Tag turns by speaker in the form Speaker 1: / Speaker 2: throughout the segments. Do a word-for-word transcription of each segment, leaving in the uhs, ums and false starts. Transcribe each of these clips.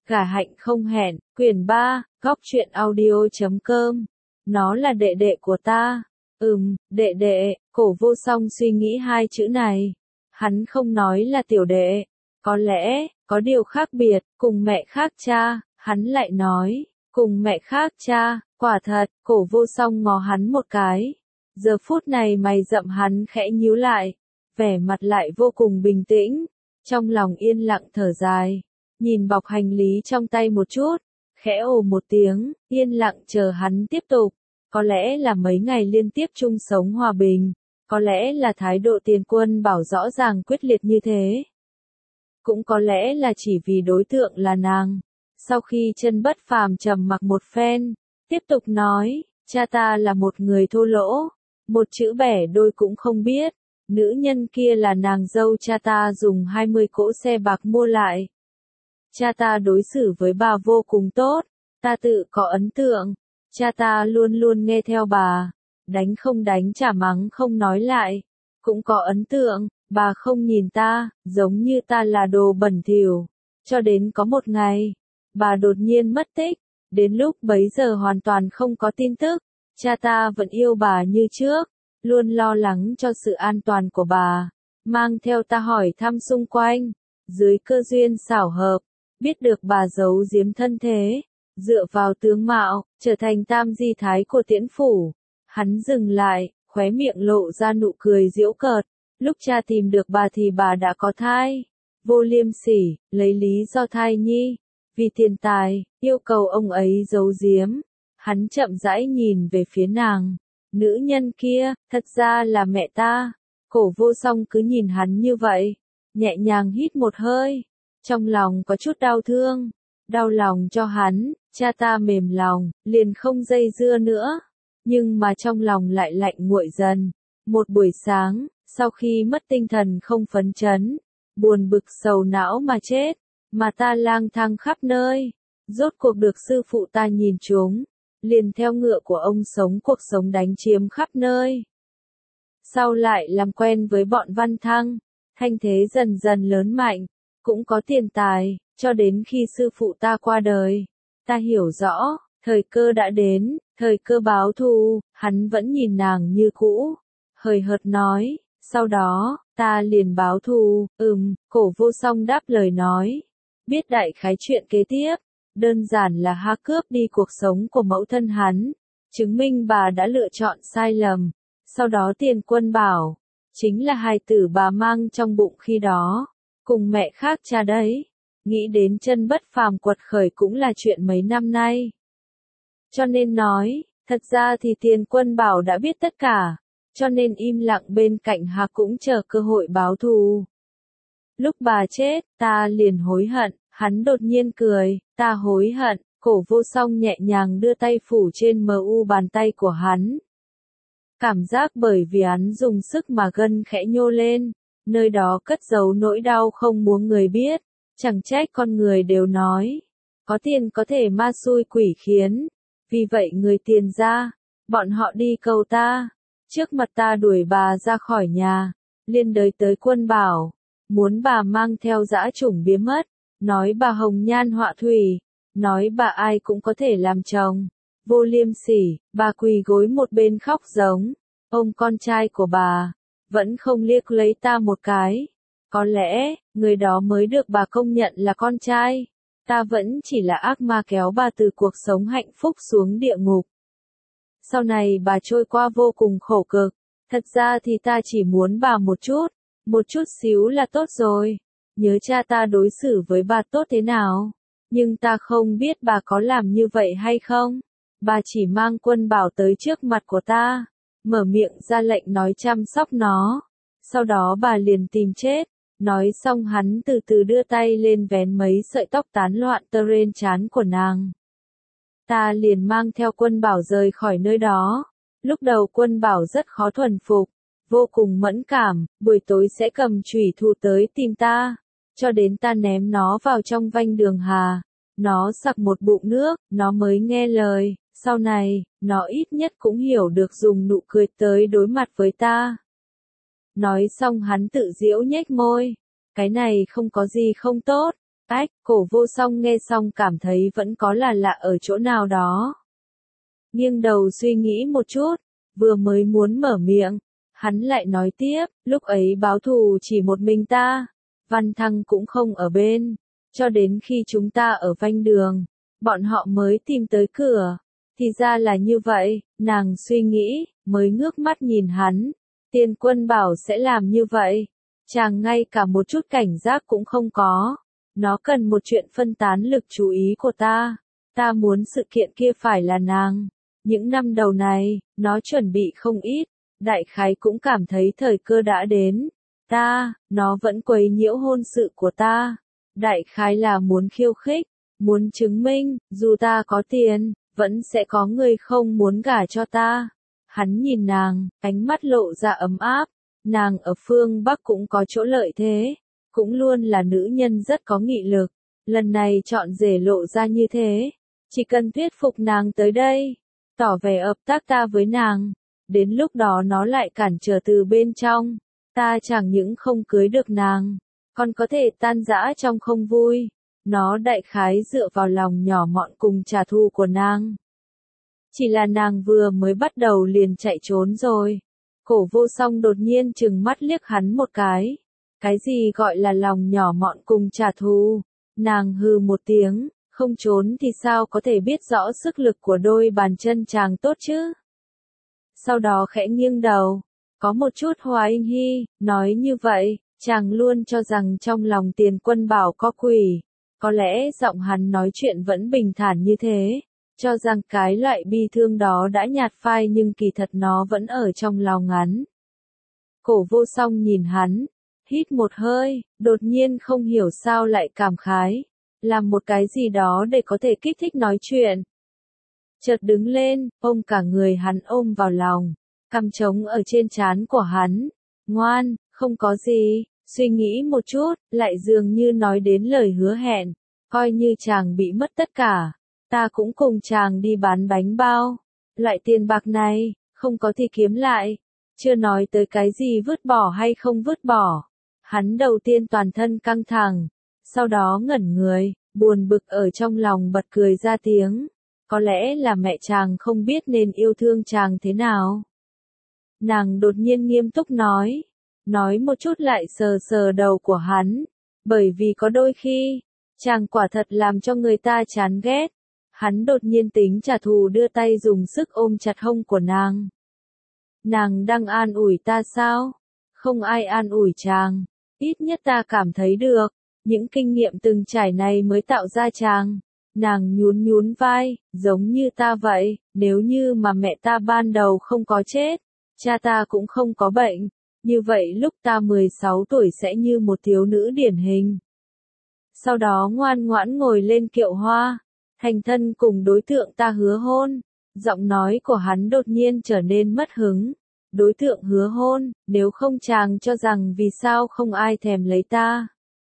Speaker 1: Gả hạnh không hẹn, quyển ba, góc truyện audio chấm com. Nó là đệ đệ của ta. Ừm, đệ đệ, Cổ Vô Song suy nghĩ hai chữ này. Hắn không nói là tiểu đệ. Có lẽ, có điều khác biệt, cùng mẹ khác cha, hắn lại nói, cùng mẹ khác cha, quả thật, Cổ Vô Song ngó hắn một cái. Giờ phút này mày rậm hắn khẽ nhíu lại, vẻ mặt lại vô cùng bình tĩnh, trong lòng yên lặng thở dài, nhìn bọc hành lý trong tay một chút, khẽ ồ một tiếng, yên lặng chờ hắn tiếp tục. Có lẽ là mấy ngày liên tiếp chung sống hòa bình, có lẽ là thái độ Tiền Quân Bảo rõ ràng quyết liệt như thế. Cũng có lẽ là chỉ vì đối tượng là nàng. Sau khi Chân Bất Phàm trầm mặc một phen, tiếp tục nói, cha ta là một người thô lỗ, một chữ bẻ đôi cũng không biết, nữ nhân kia là nàng dâu cha ta dùng hai mươi cỗ xe bạc mua lại. Cha ta đối xử với bà vô cùng tốt, ta tự có ấn tượng, cha ta luôn luôn nghe theo bà, đánh không đánh trả mắng không nói lại, cũng có ấn tượng, bà không nhìn ta, giống như ta là đồ bẩn thỉu, cho đến có một ngày, bà đột nhiên mất tích, đến lúc bấy giờ hoàn toàn không có tin tức, cha ta vẫn yêu bà như trước, luôn lo lắng cho sự an toàn của bà, mang theo ta hỏi thăm xung quanh, dưới cơ duyên xảo hợp, biết được bà giấu giếm thân thế, dựa vào tướng mạo, trở thành tam di thái của Tiễn phủ. Hắn dừng lại, khóe miệng lộ ra nụ cười giễu cợt, lúc cha tìm được bà thì bà đã có thai, vô liêm sỉ, lấy lý do thai nhi, vì tiền tài, yêu cầu ông ấy giấu giếm. Hắn chậm rãi nhìn về phía nàng, nữ nhân kia, thật ra là mẹ ta. Cổ Vô Song cứ nhìn hắn như vậy, nhẹ nhàng hít một hơi, trong lòng có chút đau thương, đau lòng cho hắn, cha ta mềm lòng, liền không dây dưa nữa, nhưng mà trong lòng lại lạnh nguội dần. Một buổi sáng, sau khi mất tinh thần không phấn chấn, buồn bực sầu não mà chết, mà ta lang thang khắp nơi, rốt cuộc được sư phụ ta nhìn trúng, liền theo ngựa của ông sống cuộc sống đánh chiếm khắp nơi. Sau lại làm quen với bọn Văn Thăng, thanh thế dần dần lớn mạnh, cũng có tiền tài, cho đến khi sư phụ ta qua đời, ta hiểu rõ, thời cơ đã đến, thời cơ báo thù. Hắn vẫn nhìn nàng như cũ, hời hợt nói, sau đó, ta liền báo thù. Ừm, Cổ Vô Song đáp lời nói, biết đại khái chuyện kế tiếp, đơn giản là ha cướp đi cuộc sống của mẫu thân hắn, chứng minh bà đã lựa chọn sai lầm, sau đó Tiền Quân Bảo, chính là hài tử bà mang trong bụng khi đó, cùng mẹ khác cha đấy. Nghĩ đến Chân Bất Phàm quật khởi cũng là chuyện mấy năm nay. Cho nên nói, thật ra thì Tiền Quân Bảo đã biết tất cả, cho nên im lặng bên cạnh Hà cũng chờ cơ hội báo thù. Lúc bà chết, ta liền hối hận, hắn đột nhiên cười, ta hối hận. Cổ Vô Song nhẹ nhàng đưa tay phủ trên mờ u bàn tay của hắn. Cảm giác bởi vì hắn dùng sức mà gân khẽ nhô lên, nơi đó cất giấu nỗi đau không muốn người biết, chẳng trách con người đều nói, có tiền có thể ma xui quỷ khiến, vì vậy người Tiền gia, bọn họ đi cầu ta, trước mặt ta đuổi bà ra khỏi nhà, liên đới tới Quân Bảo, muốn bà mang theo dã chủng biến mất, nói bà hồng nhan họa thủy, nói bà ai cũng có thể làm chồng, vô liêm sỉ, bà quỳ gối một bên khóc giống, ôm con trai của bà, vẫn không liếc lấy ta một cái. Có lẽ, người đó mới được bà công nhận là con trai, ta vẫn chỉ là ác ma kéo bà từ cuộc sống hạnh phúc xuống địa ngục. Sau này bà trôi qua vô cùng khổ cực, thật ra thì ta chỉ muốn bà một chút, một chút xíu là tốt rồi, nhớ cha ta đối xử với bà tốt thế nào, nhưng ta không biết bà có làm như vậy hay không, bà chỉ mang Quân Bảo tới trước mặt của ta, mở miệng ra lệnh nói chăm sóc nó, sau đó bà liền tìm chết. Nói xong hắn từ từ đưa tay lên vén mấy sợi tóc tán loạn tơ trên trán của nàng. Ta liền mang theo Quân Bảo rời khỏi nơi đó. Lúc đầu Quân Bảo rất khó thuần phục, vô cùng mẫn cảm, buổi tối sẽ cầm chủy thủ tới tìm ta, cho đến ta ném nó vào trong vanh đường Hà. Nó sặc một bụng nước, nó mới nghe lời, sau này, nó ít nhất cũng hiểu được dùng nụ cười tới đối mặt với ta. Nói xong hắn tự giễu nhếch môi, cái này không có gì không tốt, Ách, Cổ Vô Song nghe xong cảm thấy vẫn có là lạ ở chỗ nào đó. Nghiêng đầu suy nghĩ một chút, vừa mới muốn mở miệng, hắn lại nói tiếp, lúc ấy báo thù chỉ một mình ta, Văn Thăng cũng không ở bên, cho đến khi chúng ta ở vanh đường, bọn họ mới tìm tới cửa. Thì ra là như vậy, nàng suy nghĩ, mới ngước mắt nhìn hắn, Tiền Quân bảo sẽ làm như vậy, chàng ngay cả một chút cảnh giác cũng không có, nó cần một chuyện phân tán lực chú ý của ta, ta muốn sự kiện kia phải là nàng. Những năm đầu này, nó chuẩn bị không ít, đại khái cũng cảm thấy thời cơ đã đến. Ta, nó vẫn quấy nhiễu hôn sự của ta. Đại khái là muốn khiêu khích, muốn chứng minh, dù ta có tiền, vẫn sẽ có người không muốn gả cho ta. Hắn nhìn nàng, ánh mắt lộ ra ấm áp. Nàng ở phương Bắc cũng có chỗ lợi thế, cũng luôn là nữ nhân rất có nghị lực. Lần này chọn rể lộ ra như thế, chỉ cần thuyết phục nàng tới đây, tỏ vẻ hợp tác ta với nàng, đến lúc đó nó lại cản trở từ bên trong, ta chẳng những không cưới được nàng, còn có thể tan rã trong không vui, nó đại khái dựa vào lòng nhỏ mọn cùng trả thù của nàng. Chỉ là nàng vừa mới bắt đầu liền chạy trốn rồi. Cổ Vô Song đột nhiên trừng mắt liếc hắn một cái. Cái gì gọi là lòng nhỏ mọn cùng trả thù? Nàng hừ một tiếng. Không trốn thì sao có thể biết rõ sức lực của đôi bàn chân chàng tốt chứ? Sau đó khẽ nghiêng đầu, có một chút hoài nghi, nói như vậy, chàng luôn cho rằng trong lòng Tiền Quân bảo có quỷ. Có lẽ giọng hắn nói chuyện vẫn bình thản như thế, cho rằng cái loại bi thương đó đã nhạt phai nhưng kỳ thật nó vẫn ở trong lòng hắn. Cổ Vô Song nhìn hắn, hít một hơi, đột nhiên không hiểu sao lại cảm khái. Làm một cái gì đó để có thể kích thích nói chuyện. Chợt đứng lên, ôm cả người hắn ôm vào lòng, cằm trống ở trên trán của hắn. Ngoan, không có gì, suy nghĩ một chút, lại dường như nói đến lời hứa hẹn. Coi như chàng bị mất tất cả, ta cũng cùng chàng đi bán bánh bao. Loại tiền bạc này, không có thì kiếm lại. Chưa nói tới cái gì vứt bỏ hay không vứt bỏ. Hắn đầu tiên toàn thân căng thẳng. Sau đó ngẩn người, buồn bực ở trong lòng bật cười ra tiếng. Có lẽ là mẹ chàng không biết nên yêu thương chàng thế nào. Nàng đột nhiên nghiêm túc nói. Nói một chút lại sờ sờ đầu của hắn. Bởi vì có đôi khi, chàng quả thật làm cho người ta chán ghét. Hắn đột nhiên tính trả thù đưa tay dùng sức ôm chặt hông của nàng. Nàng đang an ủi ta sao? Không ai an ủi chàng. Ít nhất ta cảm thấy được. Những kinh nghiệm từng trải này mới tạo ra chàng. Nàng nhún nhún vai, giống như ta vậy, nếu như mà mẹ ta ban đầu không có chết, cha ta cũng không có bệnh, như vậy lúc ta mười sáu tuổi sẽ như một thiếu nữ điển hình. Sau đó ngoan ngoãn ngồi lên kiệu hoa, thành thân cùng đối tượng ta hứa hôn. Giọng nói của hắn đột nhiên trở nên mất hứng. Đối tượng hứa hôn, nếu không chàng cho rằng vì sao không ai thèm lấy ta.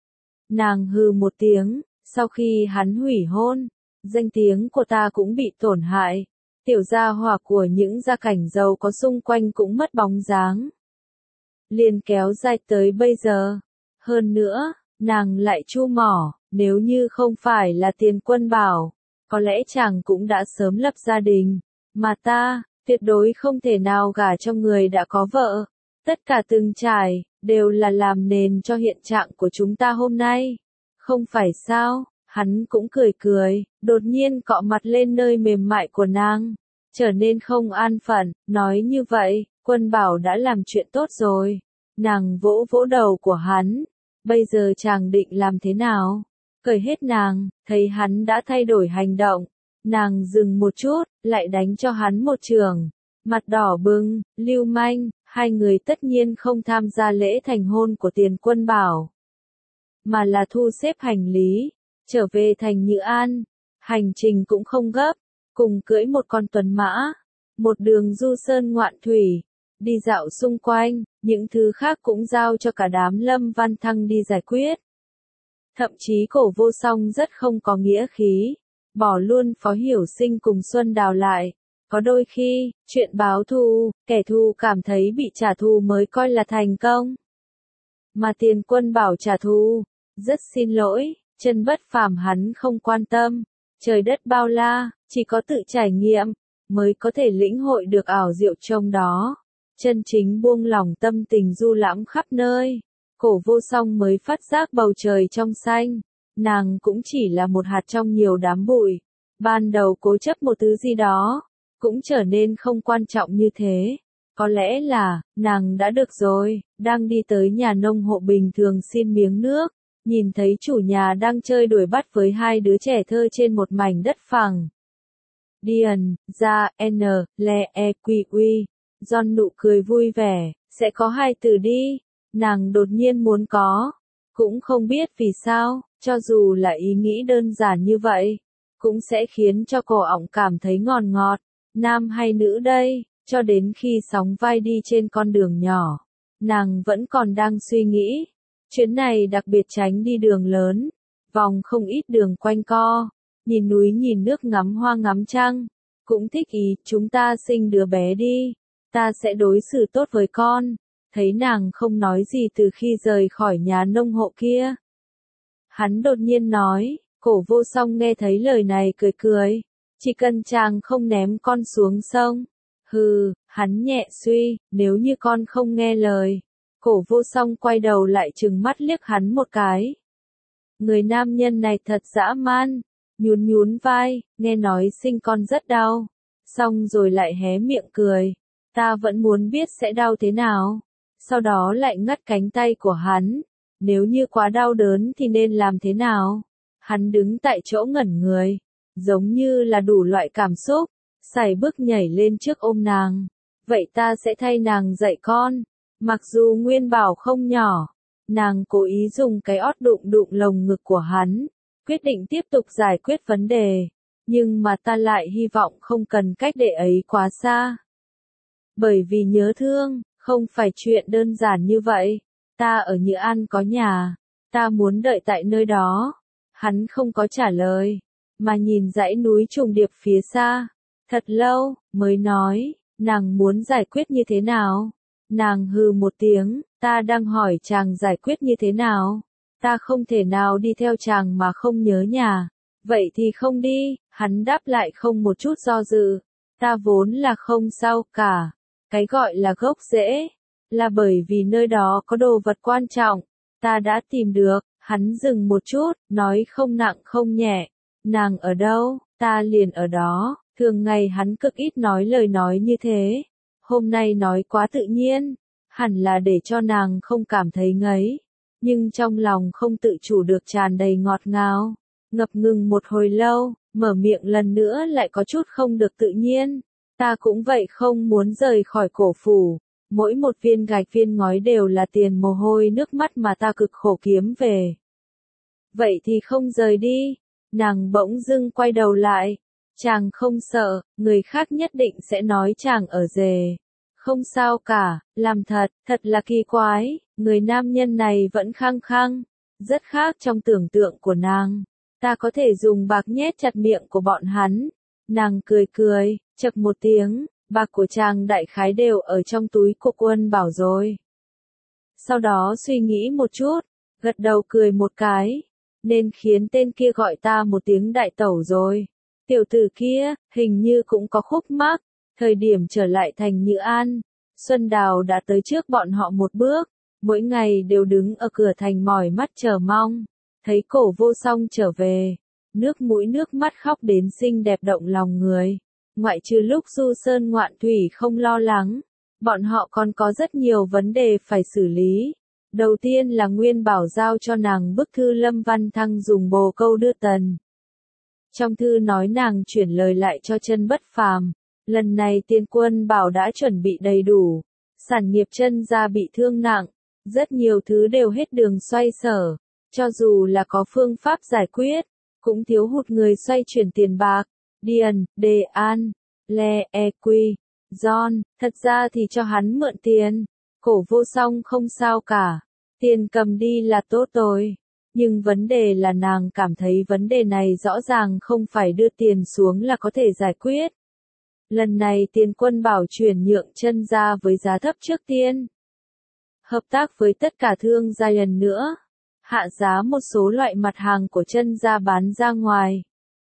Speaker 1: Nàng hừ một tiếng, sau khi hắn hủy hôn, danh tiếng của ta cũng bị tổn hại. Tiểu gia hỏa của những gia cảnh giàu có xung quanh cũng mất bóng dáng. Liền kéo dài tới bây giờ. Hơn nữa, nàng lại chu mỏ, nếu như không phải là Tiền Quân bảo, có lẽ chàng cũng đã sớm lập gia đình. Mà ta, tuyệt đối không thể nào gả cho người đã có vợ. Tất cả từng trải, đều là làm nền cho hiện trạng của chúng ta hôm nay. Không phải sao, hắn cũng cười cười, đột nhiên cọ mặt lên nơi mềm mại của nàng, trở nên không an phận, nói như vậy, Quân bảo đã làm chuyện tốt rồi. Nàng vỗ vỗ đầu của hắn, bây giờ chàng định làm thế nào? Cởi hết nàng, thấy hắn đã thay đổi hành động, nàng dừng một chút, lại đánh cho hắn một chưởng, mặt đỏ bừng, lưu manh. Hai người tất nhiên không tham gia lễ thành hôn của Tiền Quân bảo, mà là thu xếp hành lý, trở về thành Nhữ An. Hành trình cũng không gấp, cùng cưỡi một con tuấn mã, một đường du sơn ngoạn thủy, đi dạo xung quanh, những thứ khác cũng giao cho cả đám Lâm Văn Thăng đi giải quyết. Thậm chí Cổ Vô Song rất không có nghĩa khí, bỏ luôn Phó Hiểu Sinh cùng Xuân Đào lại. Có đôi khi, chuyện báo thù, kẻ thù cảm thấy bị trả thù mới coi là thành công. Mà Tiền Quân bảo trả thù, rất xin lỗi, Chân Bất Phàm hắn không quan tâm, trời đất bao la, chỉ có tự trải nghiệm, mới có thể lĩnh hội được ảo diệu trong đó. Chân chính buông lỏng tâm tình du lãm khắp nơi, Cổ Vô Song mới phát giác bầu trời trong xanh, nàng cũng chỉ là một hạt trong nhiều đám bụi. Ban đầu cố chấp một thứ gì đó, cũng trở nên không quan trọng như thế. Có lẽ là, nàng đã được rồi, đang đi tới nhà nông hộ bình thường xin miếng nước, nhìn thấy chủ nhà đang chơi đuổi bắt với hai đứa trẻ thơ trên một mảnh đất phẳng. Điền, ra, n, le, e, quy, quy. John nụ cười vui vẻ, sẽ có hai từ đi, nàng đột nhiên muốn có, cũng không biết vì sao, cho dù là ý nghĩ đơn giản như vậy, cũng sẽ khiến cho cổ ọng cảm thấy ngọt ngọt, nam hay nữ đây, cho đến khi sóng vai đi trên con đường nhỏ, nàng vẫn còn đang suy nghĩ, chuyến này đặc biệt tránh đi đường lớn, vòng không ít đường quanh co, nhìn núi nhìn nước ngắm hoa ngắm trăng, cũng thích ý, chúng ta sinh đứa bé đi. Ta sẽ đối xử tốt với con. Thấy nàng không nói gì từ khi rời khỏi nhà nông hộ kia. Hắn đột nhiên nói, Cổ Vô Song nghe thấy lời này cười cười. Chỉ cần chàng không ném con xuống sông. Hừ, hắn nhẹ suy, nếu như con không nghe lời. Cổ Vô Song quay đầu lại trừng mắt liếc hắn một cái. Người nam nhân này thật dã man. Nhún nhún vai, nghe nói sinh con rất đau. Xong rồi lại hé miệng cười. Ta vẫn muốn biết sẽ đau thế nào. Sau đó lại ngắt cánh tay của hắn. Nếu như quá đau đớn thì nên làm thế nào? Hắn đứng tại chỗ ngẩn người. Giống như là đủ loại cảm xúc. Sải bước nhảy lên trước ôm nàng. Vậy ta sẽ thay nàng dạy con. Mặc dù Nguyên Bảo không nhỏ. Nàng cố ý dùng cái ót đụng đụng lồng ngực của hắn. Quyết định tiếp tục giải quyết vấn đề. Nhưng mà ta lại hy vọng không cần cách để ấy quá xa. Bởi vì nhớ thương, không phải chuyện đơn giản như vậy. Ta ở Nhữ An có nhà. Ta muốn đợi tại nơi đó. Hắn không có trả lời. Mà nhìn dãy núi trùng điệp phía xa. Thật lâu, mới nói, nàng muốn giải quyết như thế nào? Nàng hừ một tiếng, ta đang hỏi chàng giải quyết như thế nào? Ta không thể nào đi theo chàng mà không nhớ nhà. Vậy thì không đi, hắn đáp lại không một chút do dự. Ta vốn là không sao cả. Cái gọi là gốc rễ, là bởi vì nơi đó có đồ vật quan trọng, ta đã tìm được, hắn dừng một chút, nói không nặng không nhẹ, nàng ở đâu, ta liền ở đó, thường ngày hắn cực ít nói lời nói như thế, hôm nay nói quá tự nhiên, hẳn là để cho nàng không cảm thấy ngấy, nhưng trong lòng không tự chủ được tràn đầy ngọt ngào, ngập ngừng một hồi lâu, mở miệng lần nữa lại có chút không được tự nhiên. Ta cũng vậy không muốn rời khỏi cổ phủ, mỗi một viên gạch viên ngói đều là tiền mồ hôi nước mắt mà ta cực khổ kiếm về. Vậy thì không rời đi, nàng bỗng dưng quay đầu lại, chàng không sợ, người khác nhất định sẽ nói chàng ở rề. Không sao cả, làm thật, thật là kỳ quái, người nam nhân này vẫn khăng khăng, rất khác trong tưởng tượng của nàng. Ta có thể dùng bạc nhét chặt miệng của bọn hắn. Nàng cười cười, chập một tiếng, bạc của chàng đại khái đều ở trong túi của Quân Bảo rồi. Sau đó suy nghĩ một chút, gật đầu cười một cái, nên khiến tên kia gọi ta một tiếng đại tẩu rồi. Tiểu tử kia, hình như cũng có khúc mắc, thời điểm trở lại thành Nhữ An, Xuân Đào đã tới trước bọn họ một bước, mỗi ngày đều đứng ở cửa thành mỏi mắt chờ mong, thấy Cổ Vô Song trở về. Nước mũi nước mắt khóc đến xinh đẹp động lòng người. Ngoại trừ lúc du sơn ngoạn thủy không lo lắng, bọn họ còn có rất nhiều vấn đề phải xử lý. Đầu tiên là Nguyên Bảo giao cho nàng bức thư Lâm Văn Thăng dùng bồ câu đưa tần. Trong thư nói nàng chuyển lời lại cho Chân Bất Phàm. Lần này Tiên Quân Bảo đã chuẩn bị đầy đủ. Sản nghiệp Chân gia bị thương nặng. Rất nhiều thứ đều hết đường xoay sở. Cho dù là có phương pháp giải quyết, cũng thiếu hụt người xoay chuyển tiền bạc. Điền, Đề An, Le, E, Quy, John, thật ra thì cho hắn mượn tiền. Cổ Vô Song không sao cả. Tiền cầm đi là tốt rồi. Nhưng vấn đề là nàng cảm thấy vấn đề này rõ ràng không phải đưa tiền xuống là có thể giải quyết. Lần này Tiên Quân Bảo chuyển nhượng Chân gia với giá thấp trước tiên. Hợp tác với tất cả thương gia lần nữa. hạ giá một số loại mặt hàng của chân gia bán ra ngoài.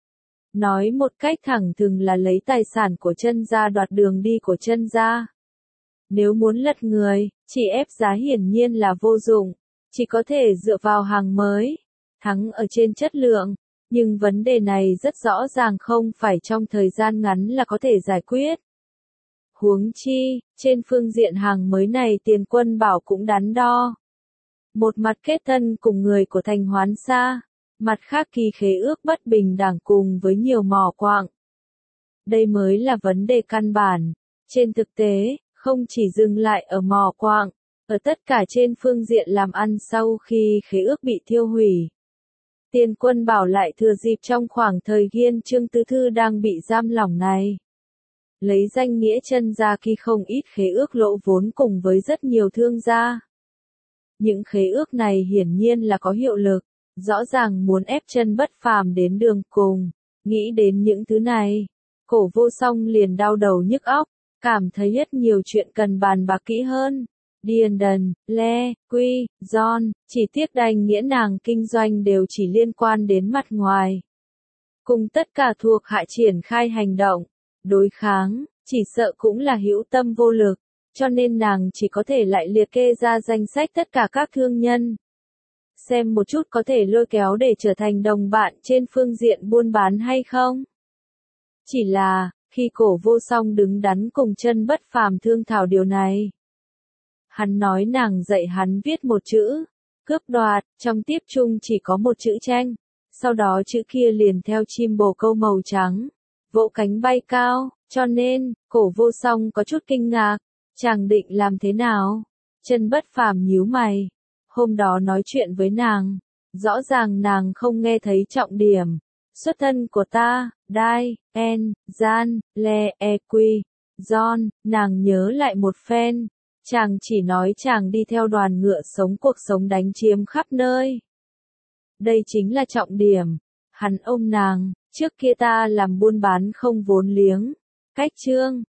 Speaker 1: Nói một cách thẳng thừng là lấy tài sản của chân gia đoạt đường đi của chân gia. Nếu muốn lật người, chỉ ép giá hiển nhiên là vô dụng, chỉ có thể dựa vào hàng mới, thắng ở trên chất lượng, nhưng vấn đề này rất rõ ràng không phải trong thời gian ngắn là có thể giải quyết. Huống chi, trên phương diện hàng mới này Tiền Quân Bảo cũng đắn đo. Một mặt kết thân cùng người của thành Hoán Sa, mặt khác ký khế ước bất bình đẳng cùng với nhiều mỏ quạng. Đây mới là vấn đề căn bản. Trên thực tế, không chỉ dừng lại ở mỏ quạng, ở tất cả trên phương diện làm ăn sau khi khế ước bị thiêu hủy. Tiền Quân Bảo lại thừa dịp trong khoảng thời gian Trương Tứ Thư đang bị giam lỏng này. Lấy danh nghĩa chân gia ký không ít khế ước lỗ vốn cùng với rất nhiều thương gia. Những khế ước này hiển nhiên là có hiệu lực, rõ ràng muốn ép Chân Bất Phàm đến đường cùng. Nghĩ đến những thứ này, Cổ Vô Song liền đau đầu nhức óc, cảm thấy rất nhiều chuyện cần bàn bạc kỹ hơn. Điền Đần, Le, Quy, John, chỉ tiếc đành nghĩa nàng kinh doanh đều chỉ liên quan đến mặt ngoài. Cùng tất cả thuộc hạ triển khai hành động, đối kháng, chỉ sợ cũng là hữu tâm vô lực, cho nên nàng chỉ có thể lại liệt kê ra danh sách tất cả các thương nhân. Xem một chút có thể lôi kéo để trở thành đồng bạn trên phương diện buôn bán hay không. Chỉ là, khi Cổ Vô Song đứng đắn cùng Chân Bất Phàm thương thảo điều này, hắn nói nàng dạy hắn viết một chữ, cướp đoạt, trong tiếp chung chỉ có một chữ tranh, sau đó chữ kia liền theo chim bồ câu màu trắng, vỗ cánh bay cao, cho nên, Cổ Vô Song có chút kinh ngạc, chàng định làm thế nào? Chân Bất Phàm nhíu mày, hôm đó nói chuyện với nàng, rõ ràng nàng không nghe thấy trọng điểm, xuất thân của ta, Đai, En, Gian, Le, E, Quy, John, nàng nhớ lại một phen. Chàng chỉ nói chàng đi theo đoàn ngựa sống cuộc sống đánh chiếm khắp nơi. Đây chính là trọng điểm. Hắn ôm nàng, trước kia ta làm buôn bán không vốn liếng. Cách chương,